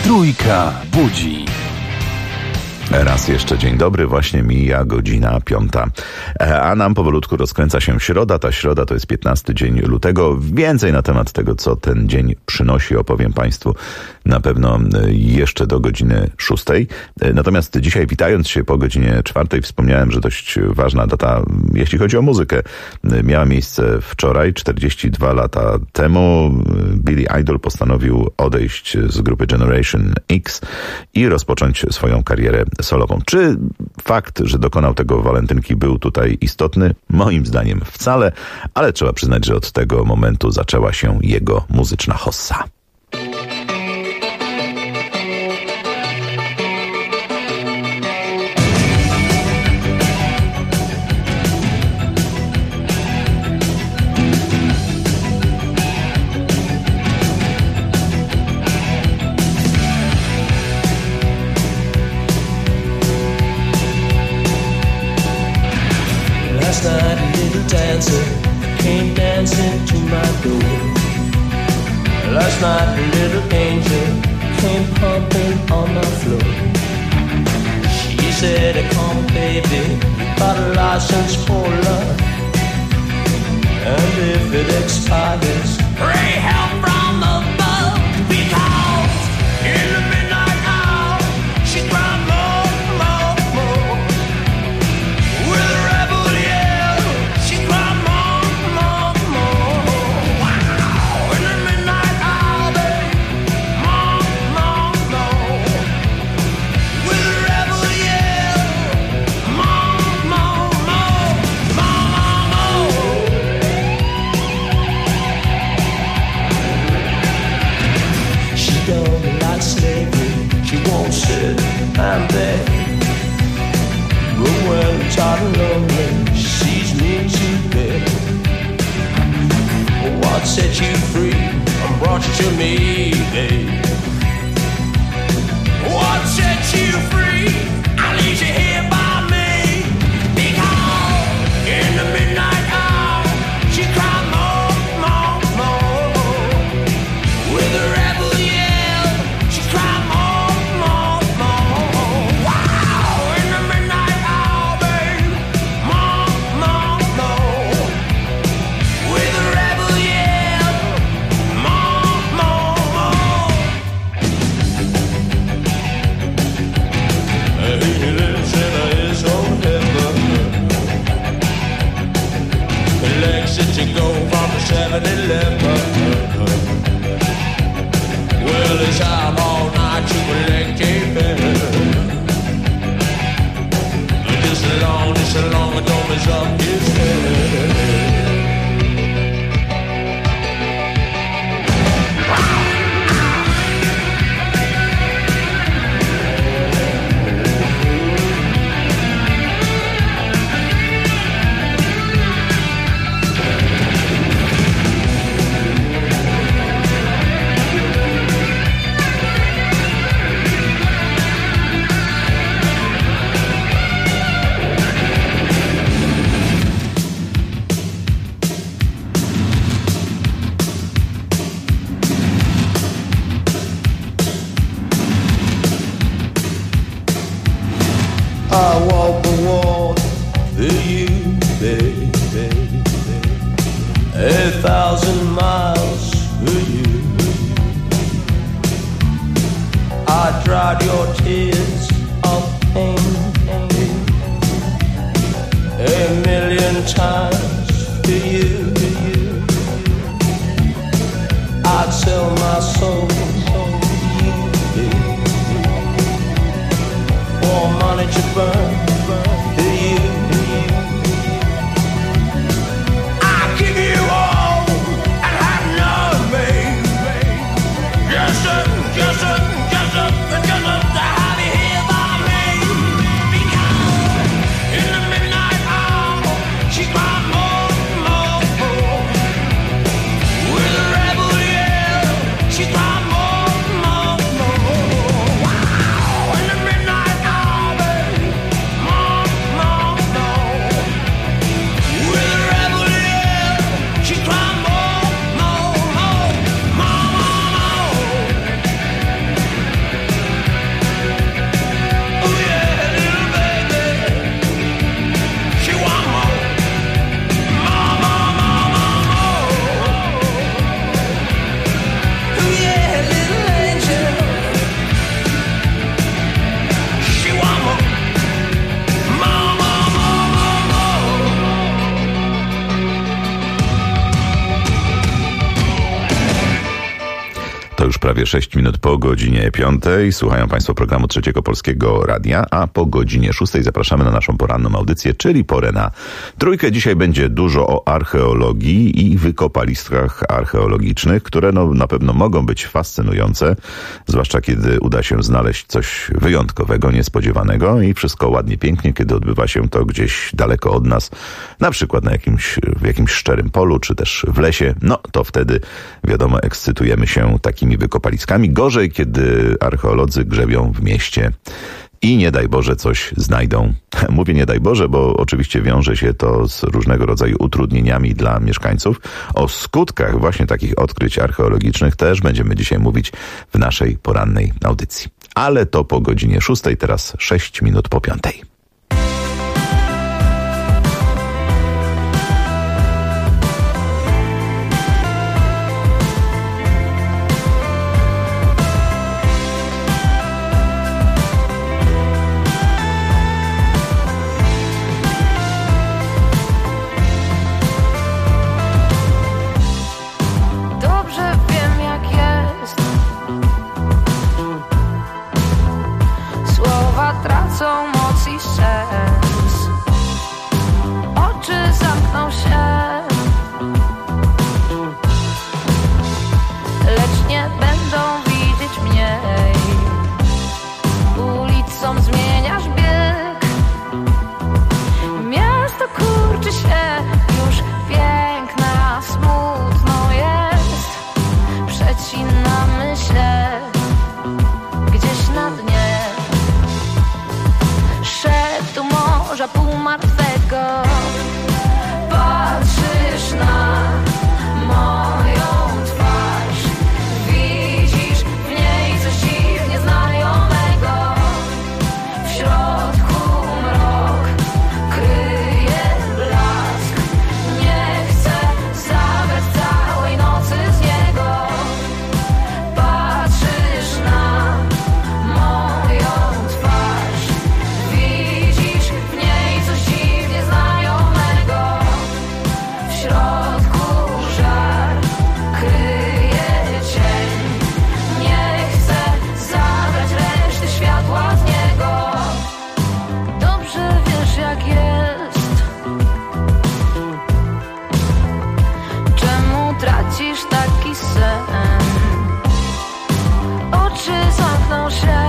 Trójka budzi. Raz jeszcze dzień dobry, właśnie mija godzina 5. A nam powolutku rozkręca się środa. Ta środa to jest 15 dzień lutego. Więcej na temat tego, co ten dzień przynosi, opowiem Państwu na pewno jeszcze do godziny 6. Natomiast dzisiaj, witając się po godzinie 4, wspomniałem, że dość ważna data, jeśli chodzi o muzykę, miała miejsce wczoraj, 42 lata temu. Billy Idol postanowił odejść z grupy Generation X i rozpocząć swoją karierę solową. Czy fakt, że dokonał tego walentynki, był tutaj istotny? Moim zdaniem wcale, ale trzeba przyznać, że od tego momentu zaczęła się jego muzyczna hossa. Last night a little dancer came dancing to my door. Last night a little angel came pumping on my floor. She said, come baby, got a license for love, and if it expires, pray help from above, because in the midnight hour she cried more, more, more. With a rebel yell, she cried more, more, more. Wow, in the midnight hour, babe, more, more, more. With a rebel yell, more, more, more, more, more. She don't like slavery, she won't sit and beg. But when tired and lonely, she sees me to bed. What set you free and brought you to me, babe? What set you free? I leave you here by me. Because in the midnight hour, she cried more, more, more. With a rebel yell, she cried more, more, more. Wow, in the midnight hour, babe, more, more, more. With a rebel yell, more, more, more. He lives in his own heaven. Legs to go from the 7-Eleven. Well, he's out all night to collect a bill. Just as long as don't mess up his head. I walk the walk for you, baby. 1,000 miles for you. I dried your tears of pain 1,000,000 times for you. I'd sell my soul for you, baby. For money to burn for you. I'll give you all and have none, baby. Just to have you here by me. Because in the midnight hour, she cried more, more, more. już prawie 6 minut po godzinie 5. Słuchają Państwo programu Trzeciego Polskiego Radia, a po godzinie 6 zapraszamy na naszą poranną audycję, czyli porę na trójkę. Dzisiaj będzie dużo o archeologii i wykopaliskach archeologicznych, które na pewno mogą być fascynujące, zwłaszcza kiedy uda się znaleźć coś wyjątkowego, niespodziewanego i wszystko ładnie, pięknie, kiedy odbywa się to gdzieś daleko od nas, na przykład w jakimś szczerym polu, czy też w lesie. No to wtedy, wiadomo, ekscytujemy się takimi wykopaliskami. Gorzej, kiedy archeolodzy grzebią w mieście i nie daj Boże coś znajdą. Mówię nie daj Boże, bo oczywiście wiąże się to z różnego rodzaju utrudnieniami dla mieszkańców. O skutkach właśnie takich odkryć archeologicznych też będziemy dzisiaj mówić w naszej porannej audycji. Ale to po godzinie 6, teraz 6 minut po 5. Tracą moc i sens. Oczy zamkną się, lecz nie będą widzieć mnie. Ulicą zmieniasz bieg, miasto kurczy się, już piękna, smutno jest. Przecinamy się gdzieś na dnie szeptu morza półmartwego. Patrzysz na moją twarz, widzisz w niej coś dziwnie znajomego. W środku mrok kryje blask, nie chcę zabrać całej nocy z niego. Patrzysz na moją twarz, widzisz w niej coś dziwnie znajomego. W środku żar kryje cień, nie chcę zabrać reszty światła z niego. Dobrze wiesz jak jest, czemu tracisz taki sen. Oczy zamkną się,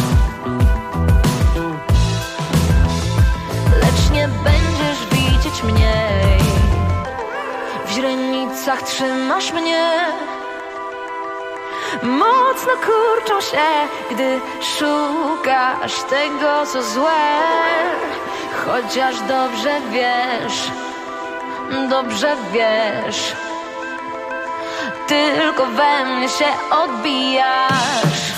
lecz nie będziesz widzieć mnie. W źrenicach trzymasz mnie, mocno kurczą się, gdy szukasz tego, co złe. Chociaż dobrze wiesz, tylko we mnie się odbijasz.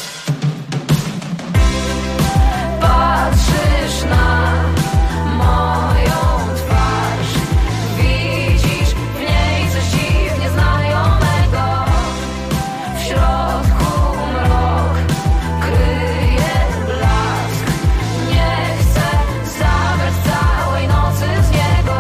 Patrzysz na moją twarz, widzisz w niej coś dziwnie znajomego. W środku mrok kryje blask, nie chcę zabrać całej nocy z niego.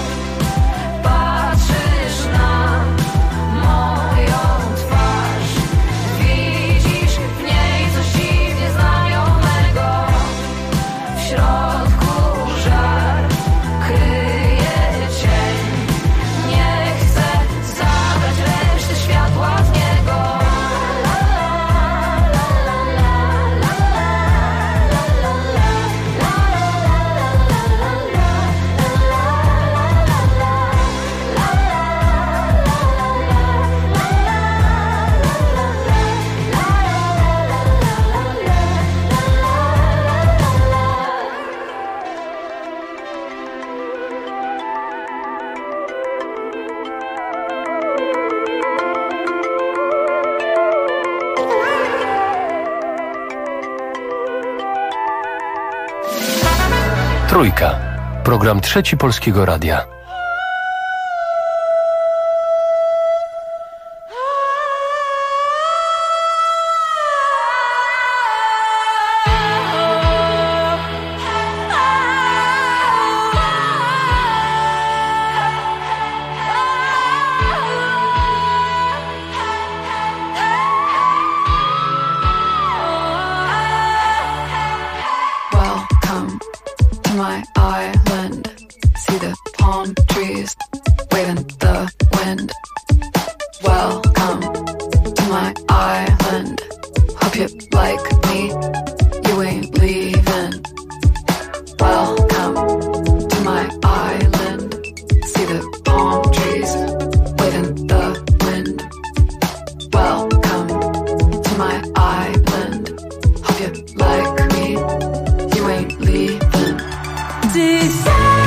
Patrzysz na moją twarz, widzisz w niej coś dziwnie znajomego. W środku żar kryje cień, nie chcę zabrać reszty światła z niego. Trójka. Program Trzeci Polskiego Radia. wind. Welcome to my island. Hope you like me, you ain't leaving. Welcome to my island. See the palm trees waving the wind. Welcome to my island. Hope you like me, you ain't leaving. Desire.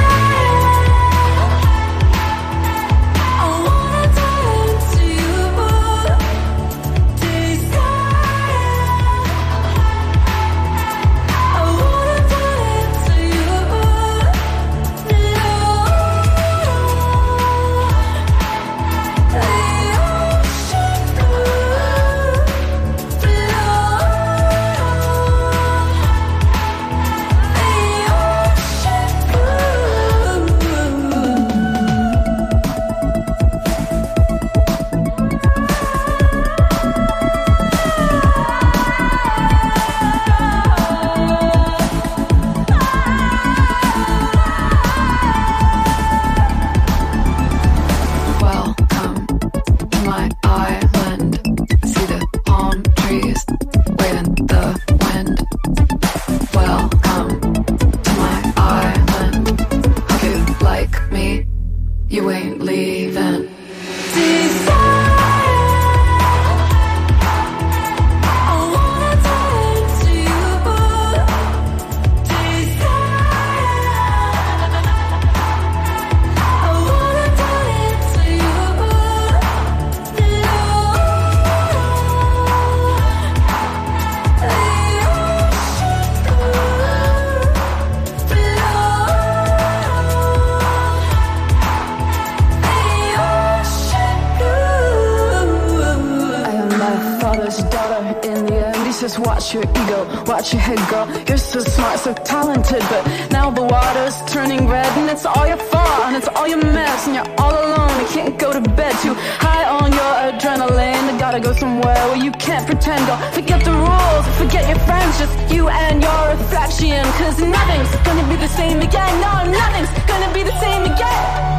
Watch your ego, watch your head, girl. You're so smart, so talented, but now the water's turning red, and it's all your fault, and it's all your mess, and you're all alone. You can't go to bed, too high on your adrenaline. You gotta go somewhere where you can't pretend. Or forget the rules, forget your friends, just you and your reflection. 'Cause nothing's gonna be the same again. No, nothing's gonna be the same again.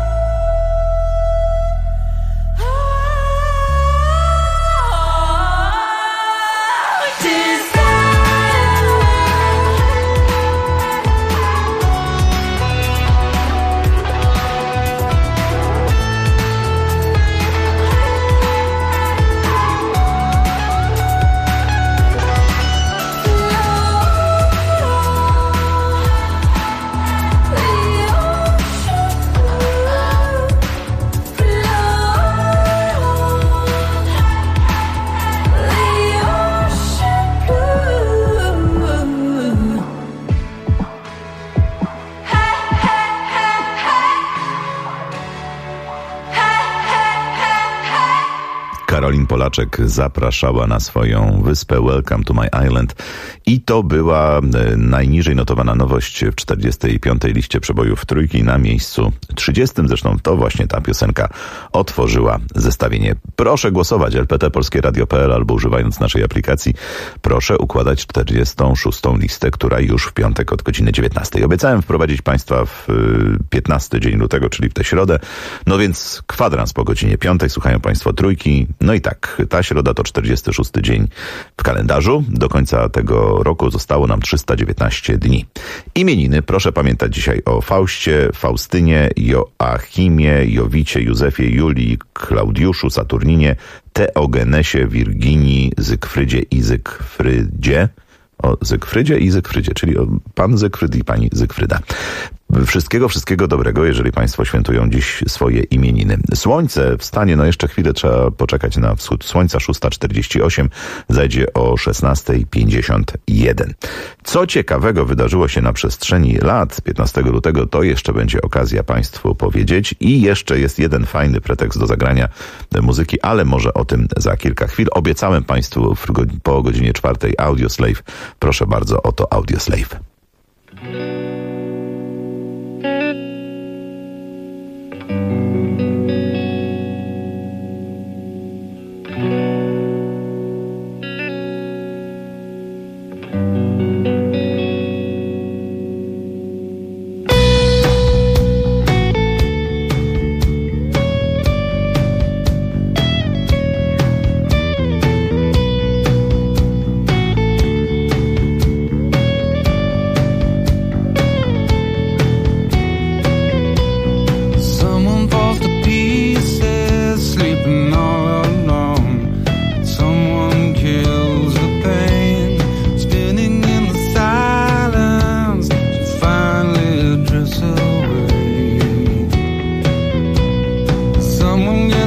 Karolin Polaczek zapraszała na swoją wyspę Welcome to My Island i to była najniżej notowana nowość w 45. liście przebojów Trójki, na miejscu 30. Zresztą to właśnie ta piosenka otworzyła zestawienie. Proszę głosować lpt.polskieradio.pl albo używając naszej aplikacji proszę układać 46. listę, która już w piątek od godziny 19. Obiecałem wprowadzić Państwa w 15 dzień lutego, czyli w tę środę, no więc kwadrans po godzinie 5. Słuchają Państwo Trójki. No i tak, ta środa to 46. dzień w kalendarzu. Do końca tego roku zostało nam 319 dni. Imieniny, proszę pamiętać dzisiaj o Faustie, Faustynie, Joachimie, Jowicie, Józefie, Julii, Klaudiuszu, Saturninie, Teogenesie, Wirginii, Zygfrydzie i Zygfrydzie. O Zygfrydzie i Zygfrydzie, czyli o pan Zygfryd i pani Zygfryda. Wszystkiego dobrego, jeżeli Państwo świętują dziś swoje imieniny. Słońce wstanie, no jeszcze chwilę trzeba poczekać na wschód słońca, 6:48, zajdzie o 16:51. Co ciekawego wydarzyło się na przestrzeni lat 15 lutego, to jeszcze będzie okazja Państwu powiedzieć i jeszcze jest jeden fajny pretekst do zagrania muzyki, ale może o tym za kilka chwil. Obiecałem Państwu po godzinie 4 Audioslave. Proszę bardzo, oto Audioslave.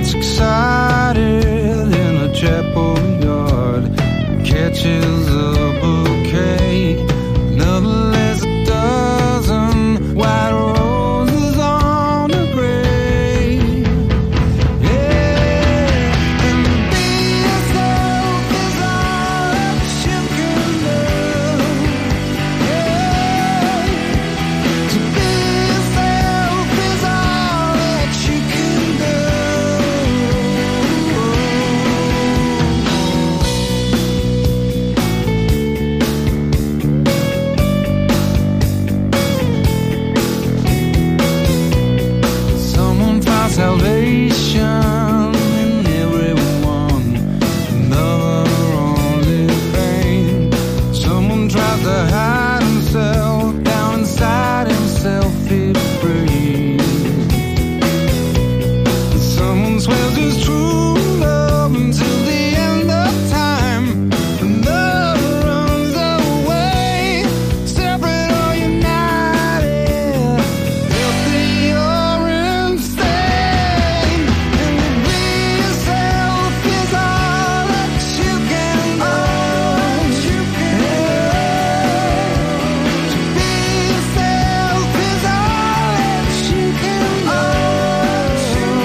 gets excited in a chapel yard, catches a bouquet, another lays a dozen white roses on a grave. Yeah, and be yourself is all that you can do. Yeah, to be yourself is all that you can do. Someone finds salvation in everyone, another only pain. Someone tries to hide himself down inside himself, he'd breathe. Someone swears his true love until the end of time. Another runs away, separate or united, healthy or insane. And to be yourself is all that you can do. To be yourself is all that you can do. To be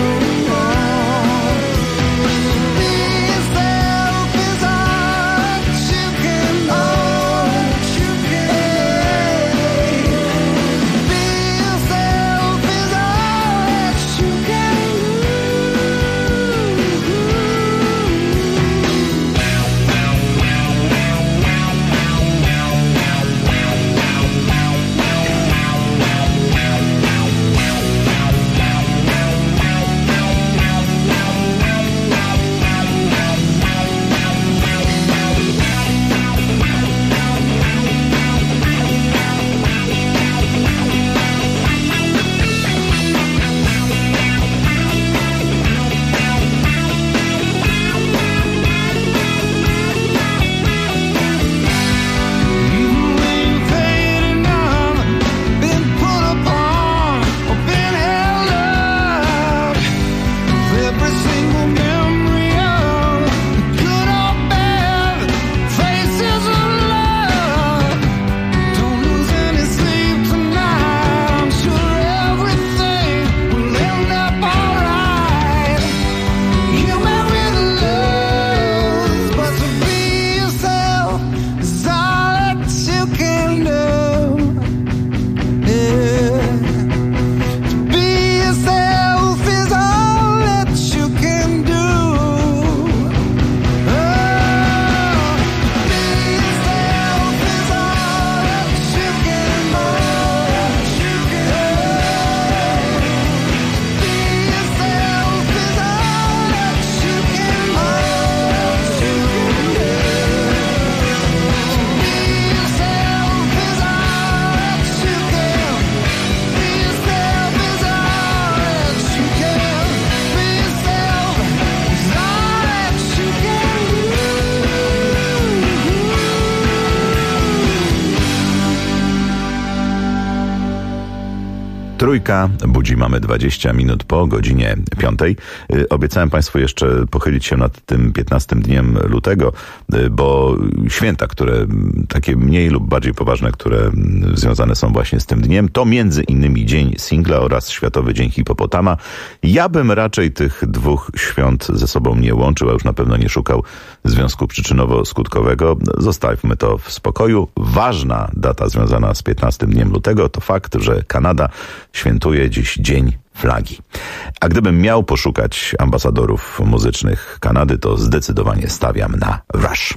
yourself is all that you can do. To be yourself is all that you can do. Trójka budzi, mamy 20 minut po godzinie 5. Obiecałem Państwu jeszcze pochylić się nad tym 15 dniem lutego, bo święta, które takie mniej lub bardziej poważne, które związane są właśnie z tym dniem, to między innymi Dzień Singla oraz Światowy Dzień Hipopotama. Ja bym raczej tych dwóch świąt ze sobą nie łączył, a już na pewno nie szukał związku przyczynowo-skutkowego. Zostawmy to w spokoju. Ważna data związana z 15 dniem lutego to fakt, że Kanada świętuje dziś Dzień Flagi. A gdybym miał poszukać ambasadorów muzycznych Kanady, to zdecydowanie stawiam na Rush.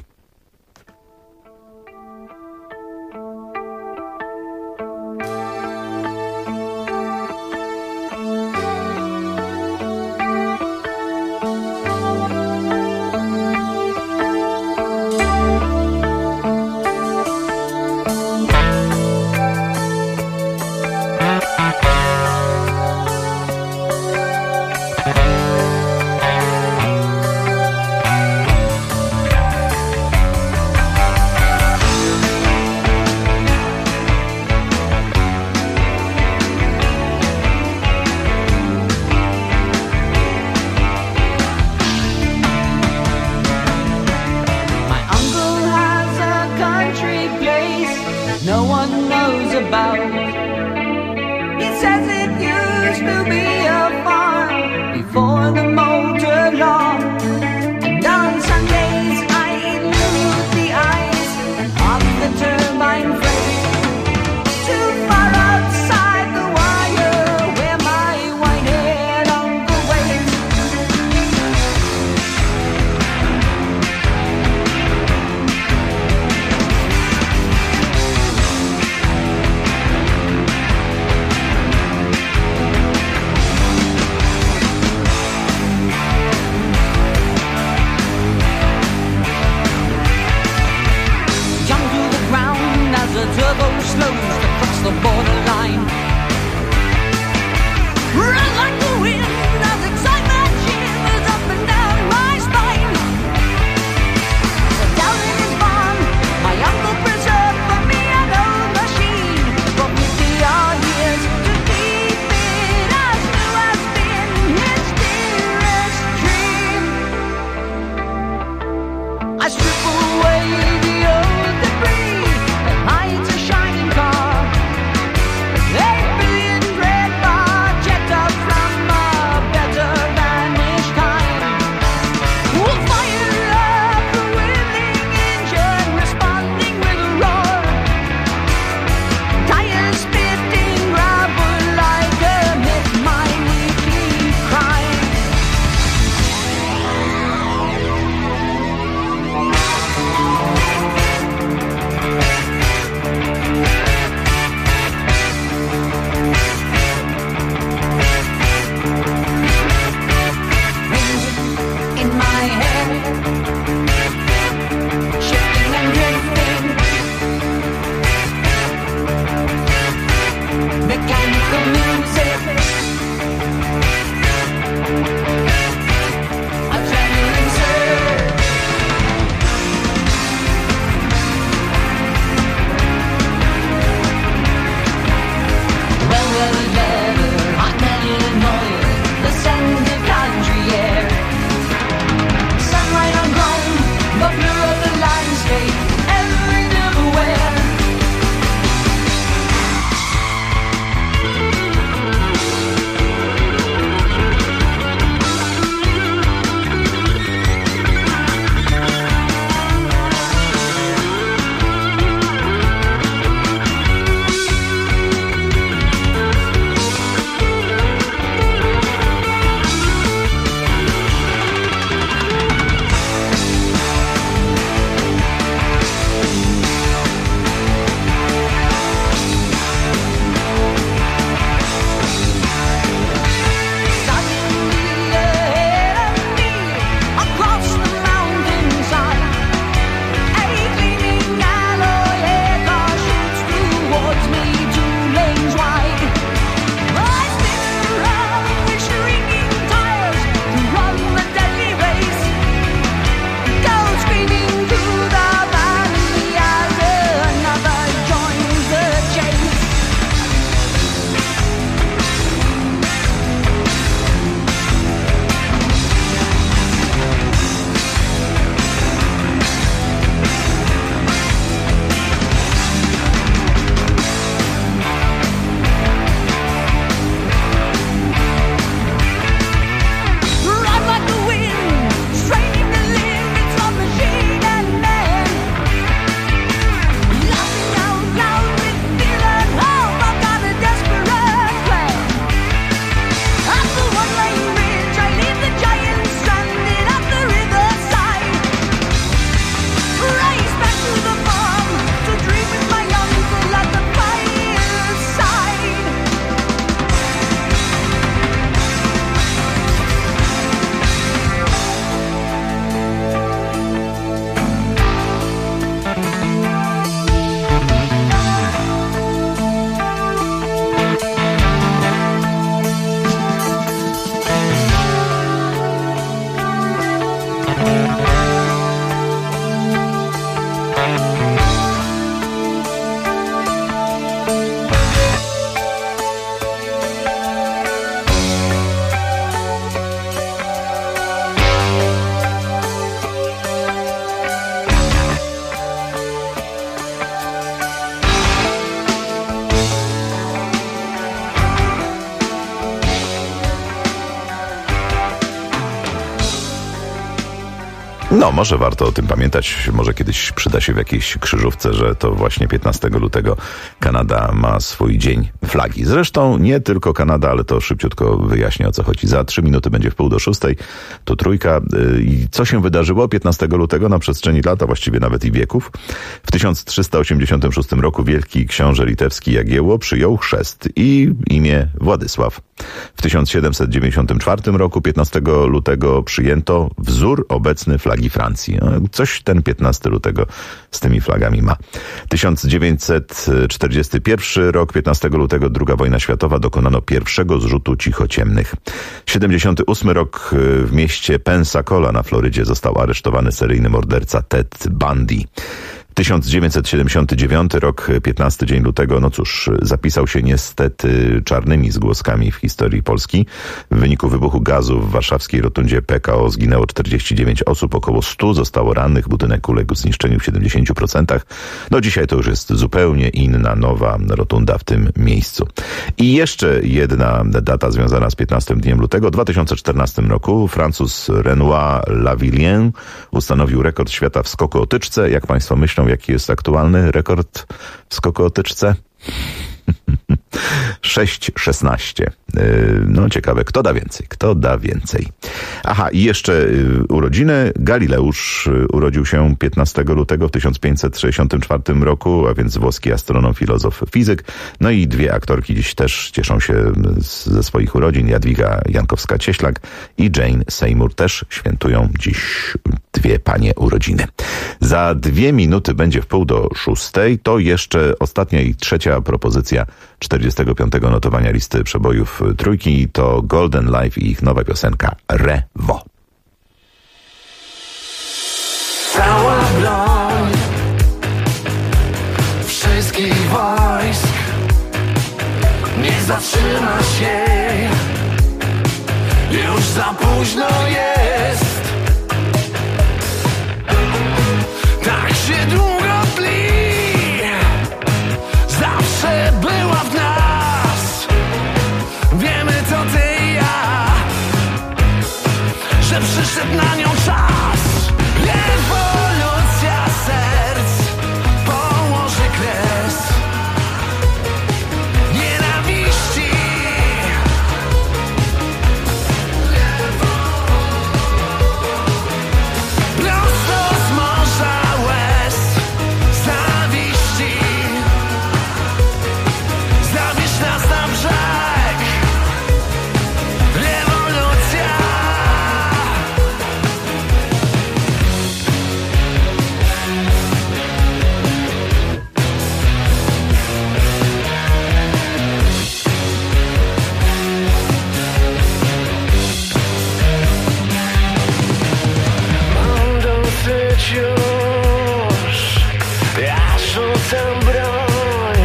No, może warto o tym pamiętać, może kiedyś przyda się w jakiejś krzyżówce, że to właśnie 15 lutego Kanada ma swój dzień flagi. Zresztą nie tylko Kanada, ale to szybciutko wyjaśnię, o co chodzi. Za 3 minuty będzie 5:45, to Trójka. I co się wydarzyło 15 lutego na przestrzeni lat, a właściwie nawet i wieków? W 1386 roku wielki książę litewski Jagiełło przyjął chrzest i imię Władysław. W 1794 roku 15 lutego przyjęto wzór obecny flagi Francji. Coś ten 15 lutego z tymi flagami ma. 1941 rok, 15 lutego, II wojna światowa, dokonano pierwszego zrzutu cichociemnych. 78 rok, w mieście Pensacola na Florydzie został aresztowany seryjny morderca Ted Bundy. 1979 rok, 15 dzień lutego, no cóż, zapisał się niestety czarnymi zgłoskami w historii Polski. W wyniku wybuchu gazu w warszawskiej rotundzie PKO zginęło 49 osób, około 100 zostało rannych, budynek uległ zniszczeniu w 70%. No dzisiaj to już jest zupełnie inna, nowa rotunda w tym miejscu. I jeszcze jedna data związana z 15 dniem lutego. W 2014 roku Francuz Renoir Lavillien ustanowił rekord świata w skoku o tyczce. Jak Państwo myślą, jaki jest aktualny rekord w skoku o tyczce? 6,16. No ciekawe, kto da więcej. Aha, i jeszcze urodziny. Galileusz urodził się 15 lutego w 1564 roku, a więc włoski astronom, filozof, fizyk. No i dwie aktorki dziś też cieszą się ze swoich urodzin. Jadwiga Jankowska-Cieślak i Jane Seymour też świętują dziś dwie panie urodziny. Za 2 minuty będzie 5:45. To jeszcze ostatnia i trzecia propozycja 45. notowania listy przebojów Trójki. To Golden Life i ich nowa piosenka Rewo. Cała broń wszystkich wojsk nie zatrzyma się. Już za późno jest. Tak się długo tli. Zawsze była w nas. Wiemy to ty i ja, że przyszedł na nią czas. Rewolucja serc położy kres nienawiści. Prosto z morza łez zawiści. Zawieź nas na brzeg. Rewolucja. Mam dosyć już. Ja rzucam broń.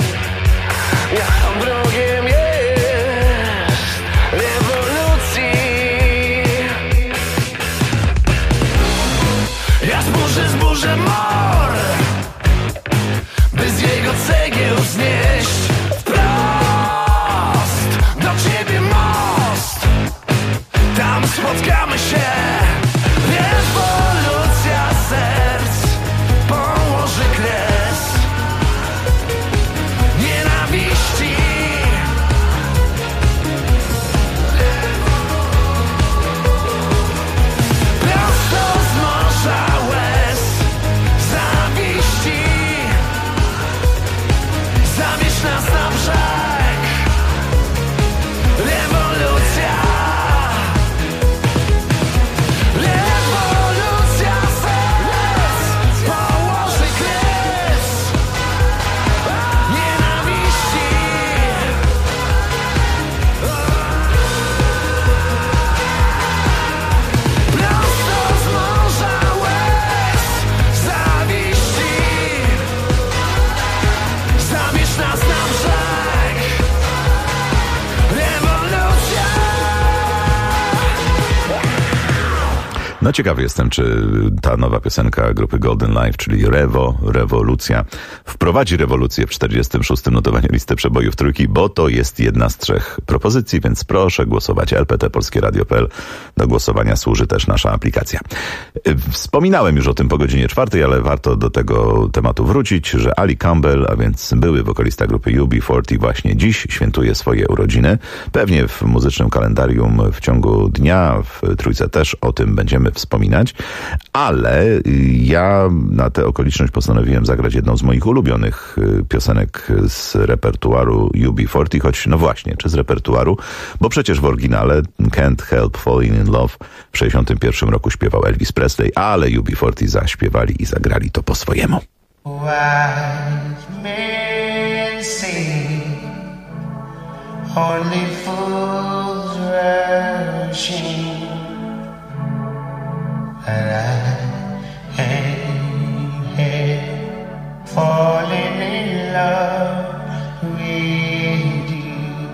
Ja wrogiem jest rewolucji. Ja zburzę mor, by z jego cegieł znieść wprost do ciebie most. Tam spotkamy się. Rewolucja serc położy kres nienawiści. Prosto z morza łez No ciekawy jestem, czy ta nowa piosenka grupy Golden Life, czyli Rewolucja, wprowadzi rewolucję w 46. notowaniu listy przebojów trójki, bo to jest jedna z 3 propozycji, więc proszę głosować. lpt.polskieradio.pl. Do głosowania służy też nasza aplikacja. Wspominałem już o tym po godzinie 4, ale warto do tego tematu wrócić, że Ali Campbell, a więc były wokalista grupy UB40, właśnie dziś świętuje swoje urodziny. Pewnie w muzycznym kalendarium w ciągu dnia, w trójce też o tym będziemy wspominać, ale ja na tę okoliczność postanowiłem zagrać jedną z moich ulubionych piosenek z repertuaru UB40, choć no właśnie, czy z repertuaru, bo przecież w oryginale Can't Help Falling in Love w 61 roku śpiewał Elvis Presley, ale UB40 zaśpiewali i zagrali to po swojemu. Wise men say only fools rushing, and I ain't falling in love with you.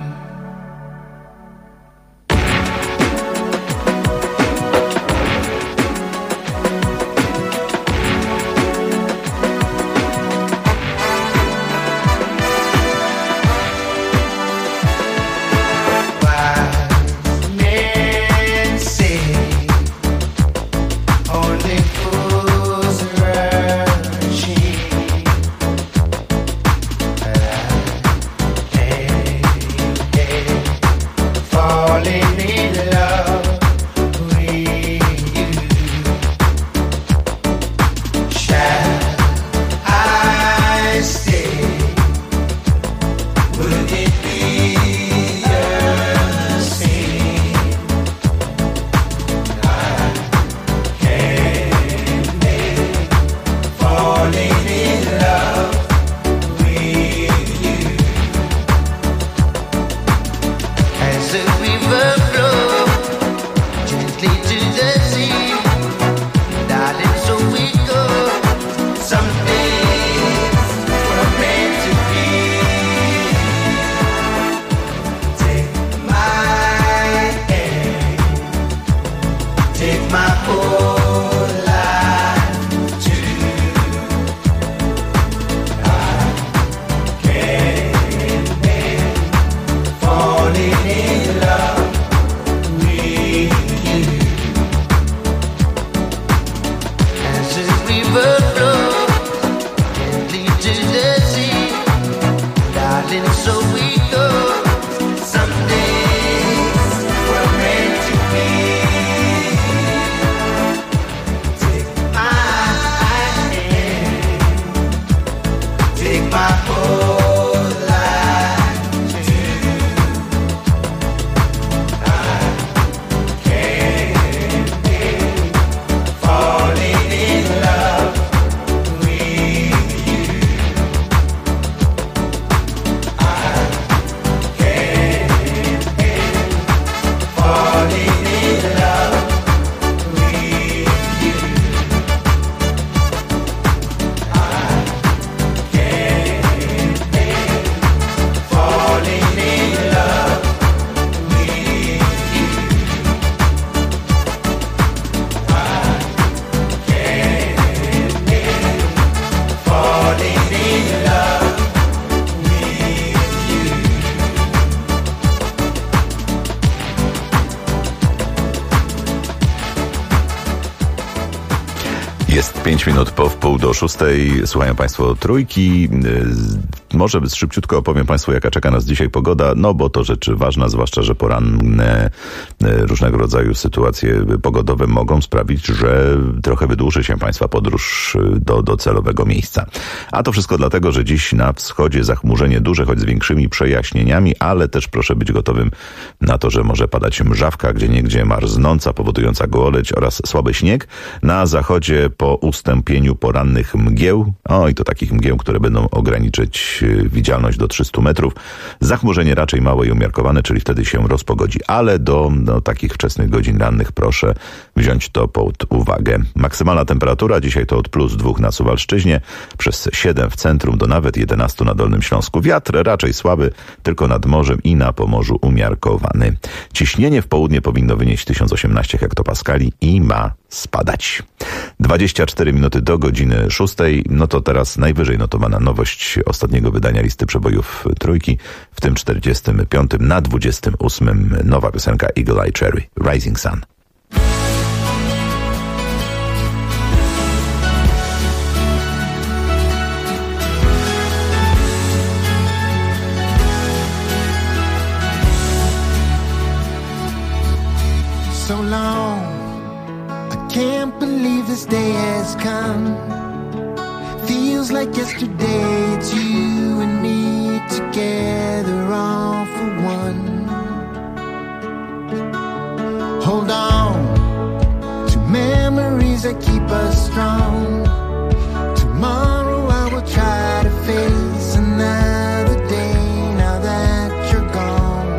Jest 5 minut po 5:45. Słuchają Państwo trójki. Może szybciutko opowiem Państwu, jaka czeka nas dzisiaj pogoda, no bo to rzecz ważna, zwłaszcza, że poranne różnego rodzaju sytuacje pogodowe mogą sprawić, że trochę wydłuży się Państwa podróż do celowego miejsca. A to wszystko dlatego, że dziś na wschodzie zachmurzenie duże, choć z większymi przejaśnieniami, ale też proszę być gotowym na to, że może padać mrzawka, gdzieniegdzie marznąca, powodująca gołoleć oraz słaby śnieg. Na zachodzie po ustąpieniu porannych mgieł. I to takich mgieł, które będą ograniczyć widzialność do 300 metrów. Zachmurzenie raczej małe i umiarkowane, czyli wtedy się rozpogodzi. Ale do takich wczesnych godzin rannych proszę wziąć to pod uwagę. Maksymalna temperatura dzisiaj to od +2 na Suwalszczyźnie, przez 7 w centrum do nawet 11 na Dolnym Śląsku. Wiatr raczej słaby, tylko nad morzem i na Pomorzu umiarkowany. Ciśnienie w południe powinno wynieść 1018 hektopaskali i ma spadać. 24 minuty do godziny 6. No to teraz najwyżej notowana nowość ostatniego wydania listy przebojów Trójki. W tym 45. na 28. nowa piosenka Eagle Eye Cherry, Rising Sun. So long, I can't believe this day has come. Feels like yesterday, it's you and me together, all for one. Hold on to memories that keep us strong. Tomorrow I will try to face another day now that you're gone.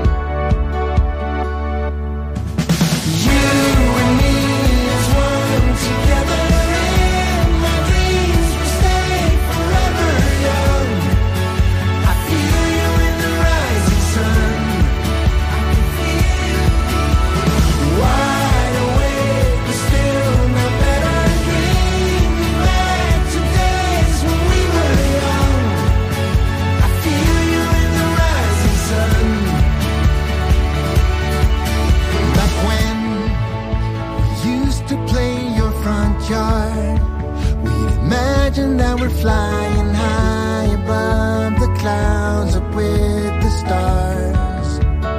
We'd imagine that we're flying high above the clouds, up with the stars.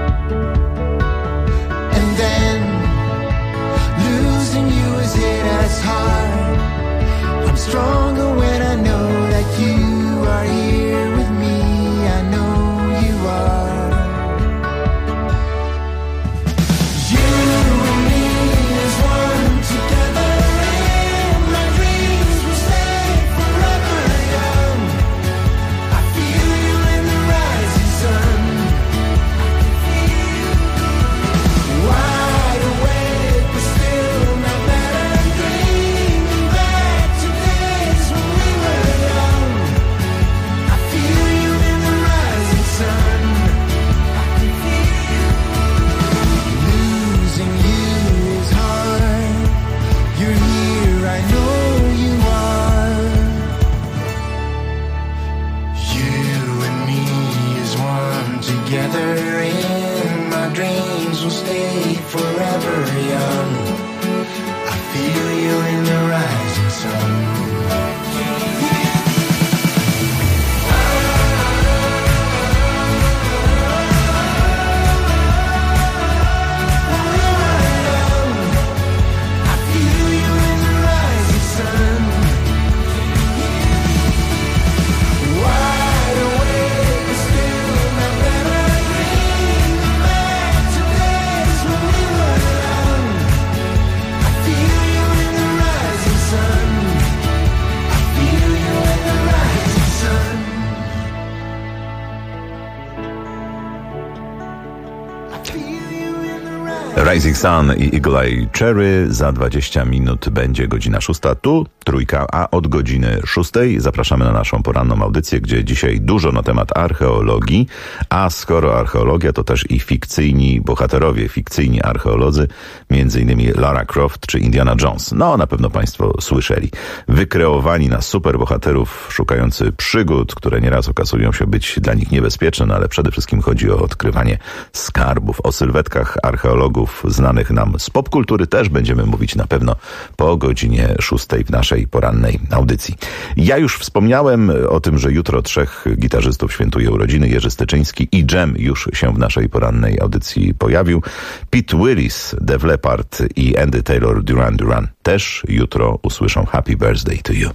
And then losing you has hit us hard. I'm stronger when I know that you are here with me. I know you are. Rising Sun i Eagle Eye Cherry. Za 20 minut będzie godzina 6. Tu Trójka, a od godziny 6 zapraszamy na naszą poranną audycję, gdzie dzisiaj dużo na temat archeologii, a skoro archeologia, to też i fikcyjni bohaterowie, fikcyjni archeolodzy, między innymi Lara Croft czy Indiana Jones. No, na pewno Państwo słyszeli. Wykreowani na superbohaterów szukający przygód, które nieraz okazują się być dla nich niebezpieczne, no ale przede wszystkim chodzi o odkrywanie skarbów. O sylwetkach archeologów znanych nam z popkultury też będziemy mówić na pewno po godzinie 6 w naszej porannej audycji. Ja już wspomniałem o tym, że jutro 3 gitarzystów świętuje urodziny. Jerzy Styczyński i Dżem już się w naszej porannej audycji pojawił. Pete Willis, Def Leppard i Andy Taylor Duran Duran też jutro usłyszą Happy Birthday to You.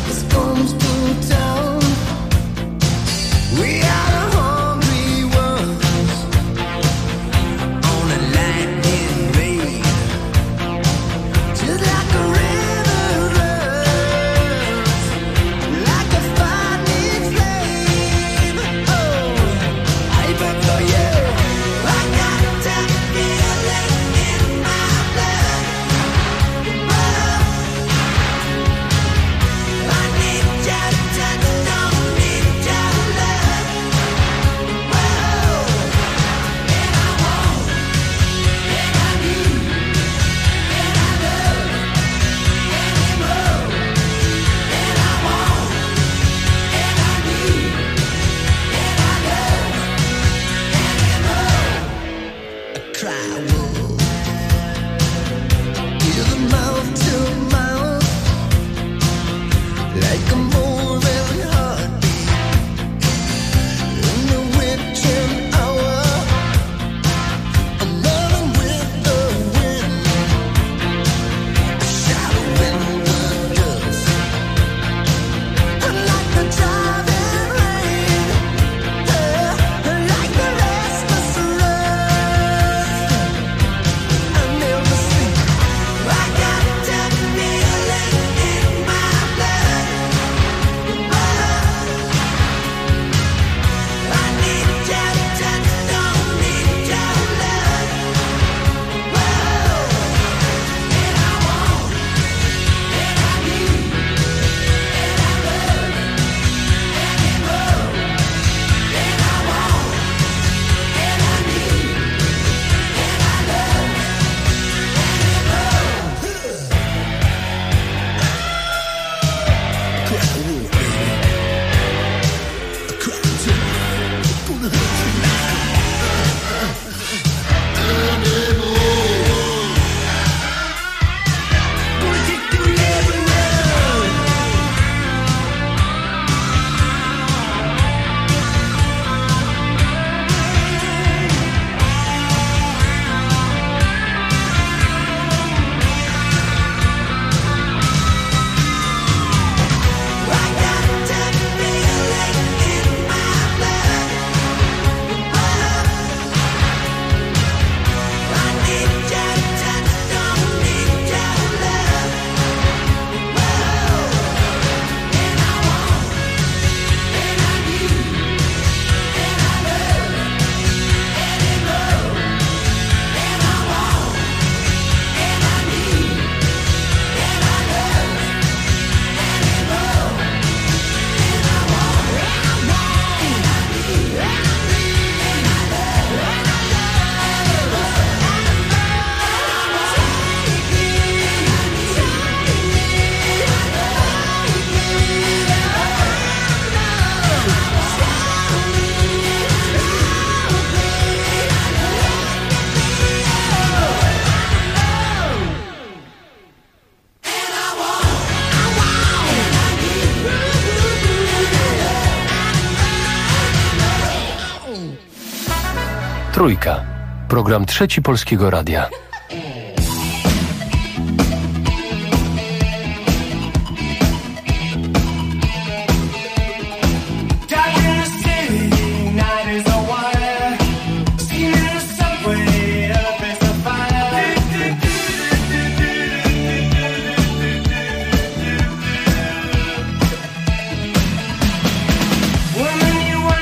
Trójka. Program Trzeci Polskiego Radia.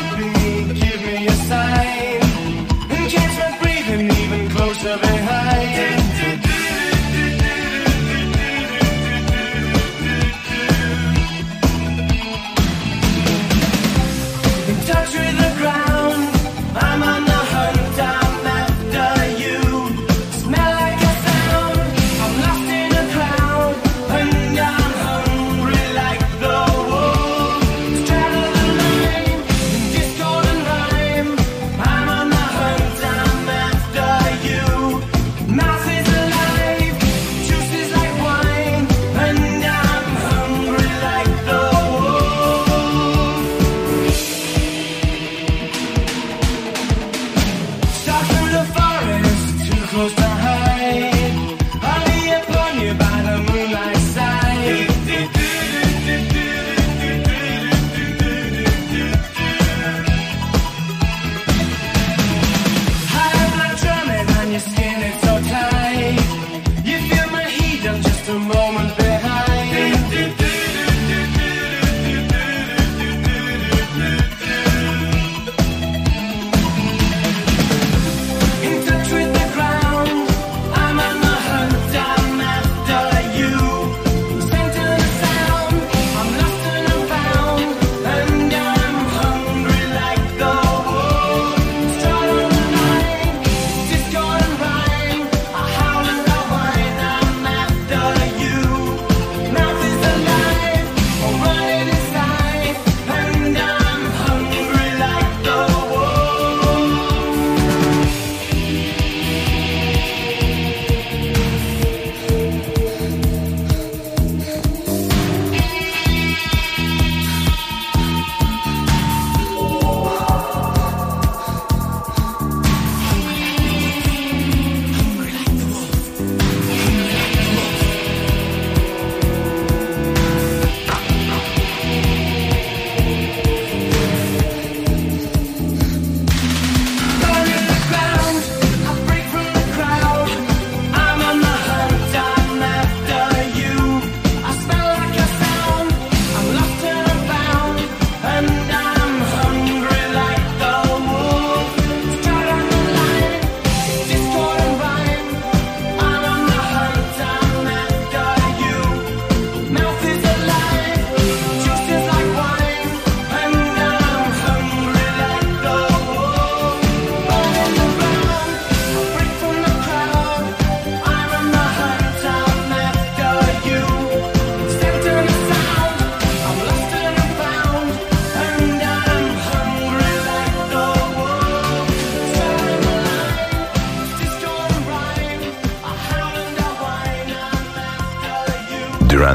Behind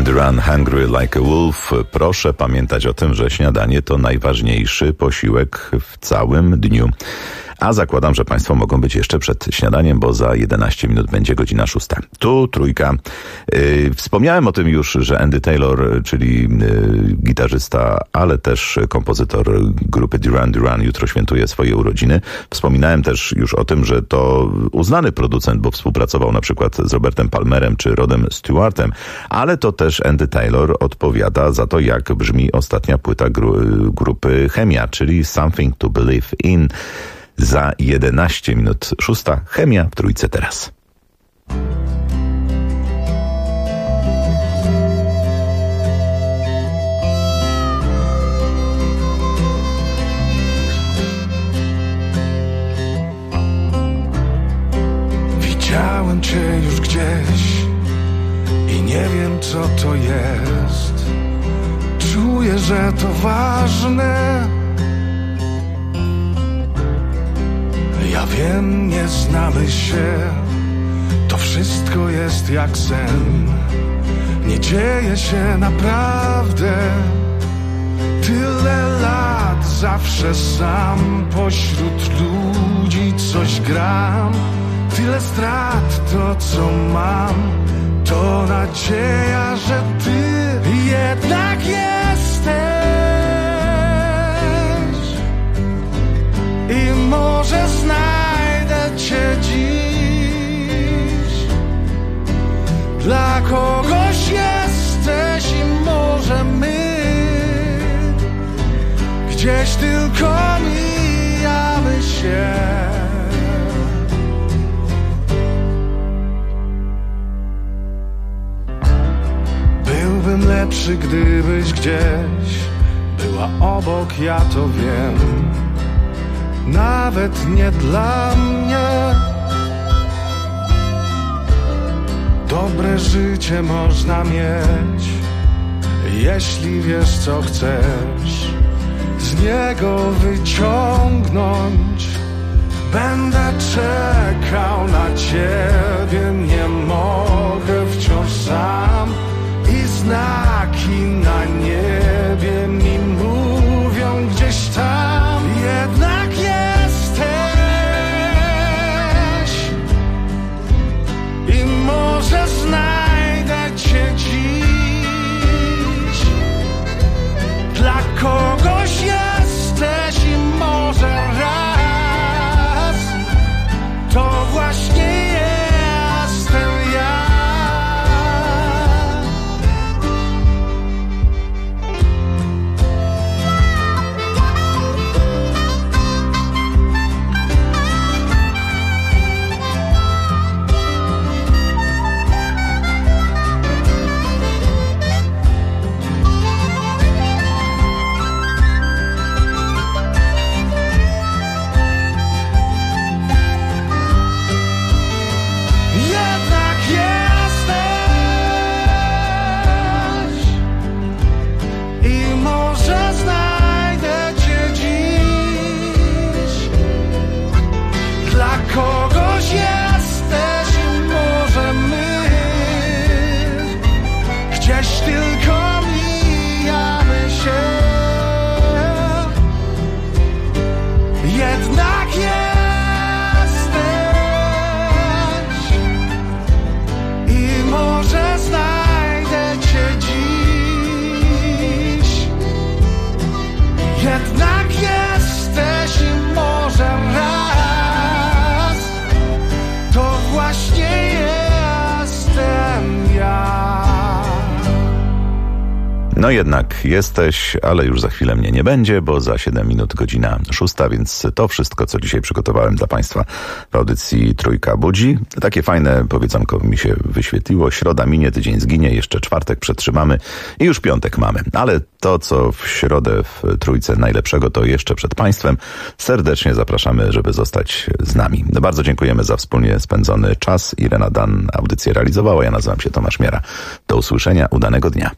Duran, Hungry Like a Wolf. Proszę pamiętać o tym, że śniadanie to najważniejszy posiłek w całym dniu. A zakładam, że Państwo mogą być jeszcze przed śniadaniem, bo za 11 minut będzie godzina 6. Tu trójka. Wspomniałem o tym już, że Andy Taylor, czyli gitarzysta, ale też kompozytor grupy Duran Duran jutro świętuje swoje urodziny. Wspominałem też już o tym, że to uznany producent, bo współpracował na przykład z Robertem Palmerem czy Rodem Stewartem, ale to też Andy Taylor odpowiada za to, jak brzmi ostatnia płyta grupy Chemia, czyli Something to Believe in. Za 11 minut 6. Chemia w trójce teraz. Widziałem cię już gdzieś i nie wiem, co to jest. Czuję, że to ważne. Ja wiem, nie znamy się, to wszystko jest jak sen. Nie dzieje się naprawdę. Tyle lat zawsze sam pośród ludzi coś gram. Tyle strat, to co mam, to nadzieja, że ty jednak jesteś. I może znajdę cię dziś. Dla kogoś jesteś i może my gdzieś tylko mijamy się. Byłbym lepszy, gdybyś gdzieś była obok, ja to wiem. Nawet nie dla mnie. Dobre życie można mieć, jeśli wiesz, co chcesz z niego wyciągnąć. Będę czekał na ciebie, nie mogę wciąż sam. I znaki na niebie mi mówią gdzieś tam. Jednak jesteś i może znajdę cię dziś. Dla kogoś jesteś i może raz to właśnie jestem ja. No jednak jesteś, ale już za chwilę mnie nie będzie, bo za 7 minut godzina 6, więc to wszystko, co dzisiaj przygotowałem dla Państwa w audycji Trójka budzi. Takie fajne powiedzonko mi się wyświetliło. Środa minie, tydzień zginie, jeszcze czwartek przetrzymamy i już piątek mamy. Ale to, co w środę w Trójce najlepszego, to jeszcze przed Państwem. Serdecznie zapraszamy, żeby zostać z nami. Bardzo dziękujemy za wspólnie spędzony czas. Irena Dan audycję realizowała. Ja nazywam się Tomasz Miara. Do usłyszenia, udanego dnia.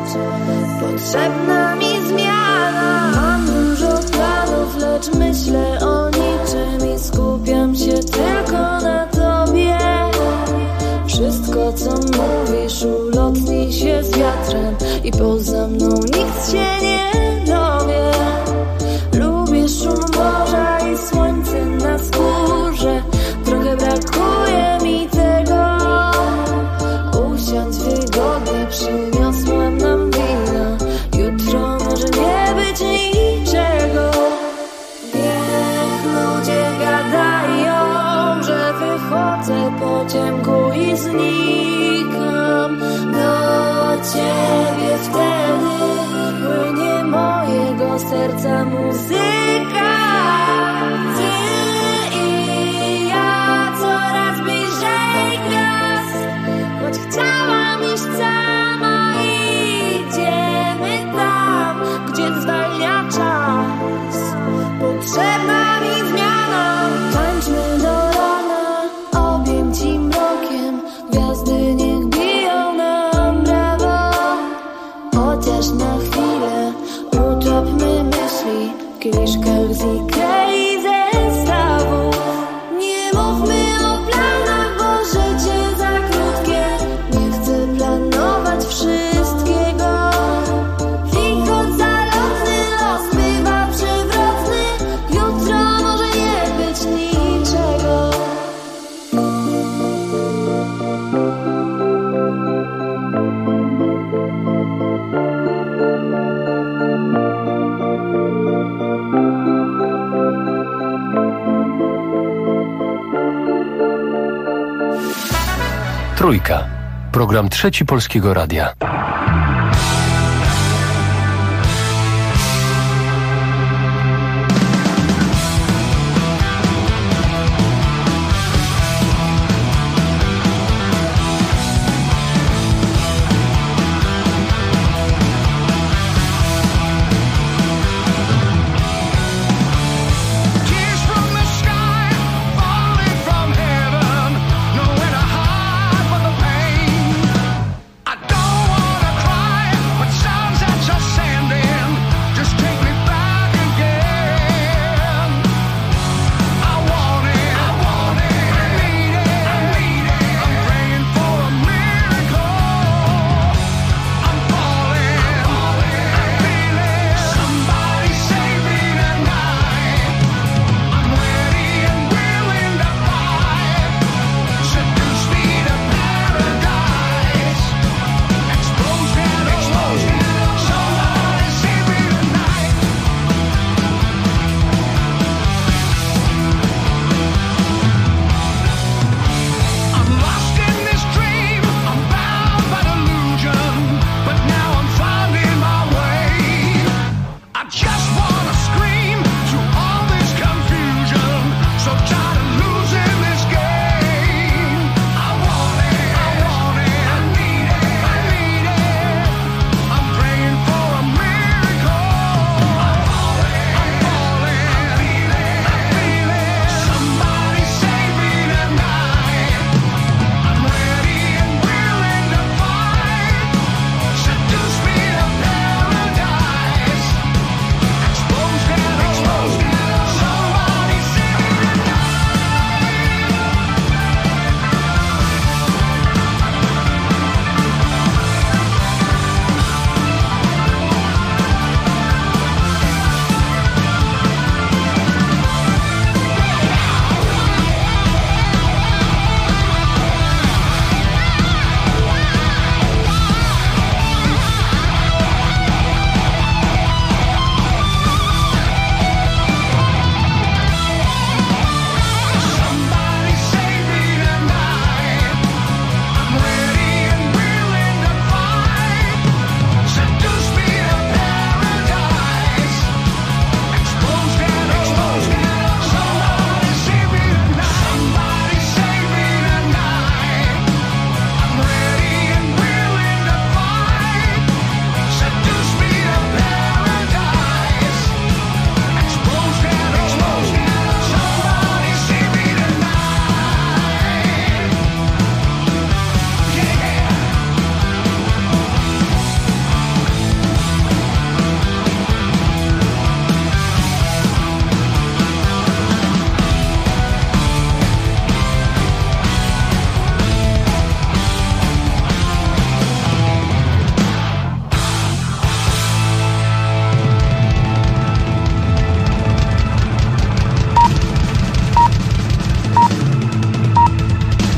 Potrzebna mi zmiana. Mam dużo planów, lecz myślę o niczym i skupiam się tylko na tobie. Wszystko co mówisz ulotni się z wiatrem i poza mną nikt się nie dowie. Lubię szum morza i słońce na skórze. Trochę brakuje mi tego. Usiądź wygodnie, przyniosłam nam wina. Jutro może nie być niczego. Niech ludzie gadają, że wychodzę po ciemku i znikam. Do ciebie wtedy płynie mojego serca muzyka. Ty i ja coraz bliżej gwiazd. Choć chciałam iść sama, idziemy tam, gdzie zwalnia czas. Potrzebna mi zmiana. Tańczmy do rana, objęci mrokiem. Gwiazdy niech biją nam brawo. Chociaż na chwilę utopmy myśli w kieliszkach z Ikei zestawu. Nie mówmy o planach, bo życie za krótkie. Nie chcę planować wszystkiego. I choć zalotny los bywa przewrotny, jutro może nie być niczego. Trójka. Program Trzeci Polskiego Radia.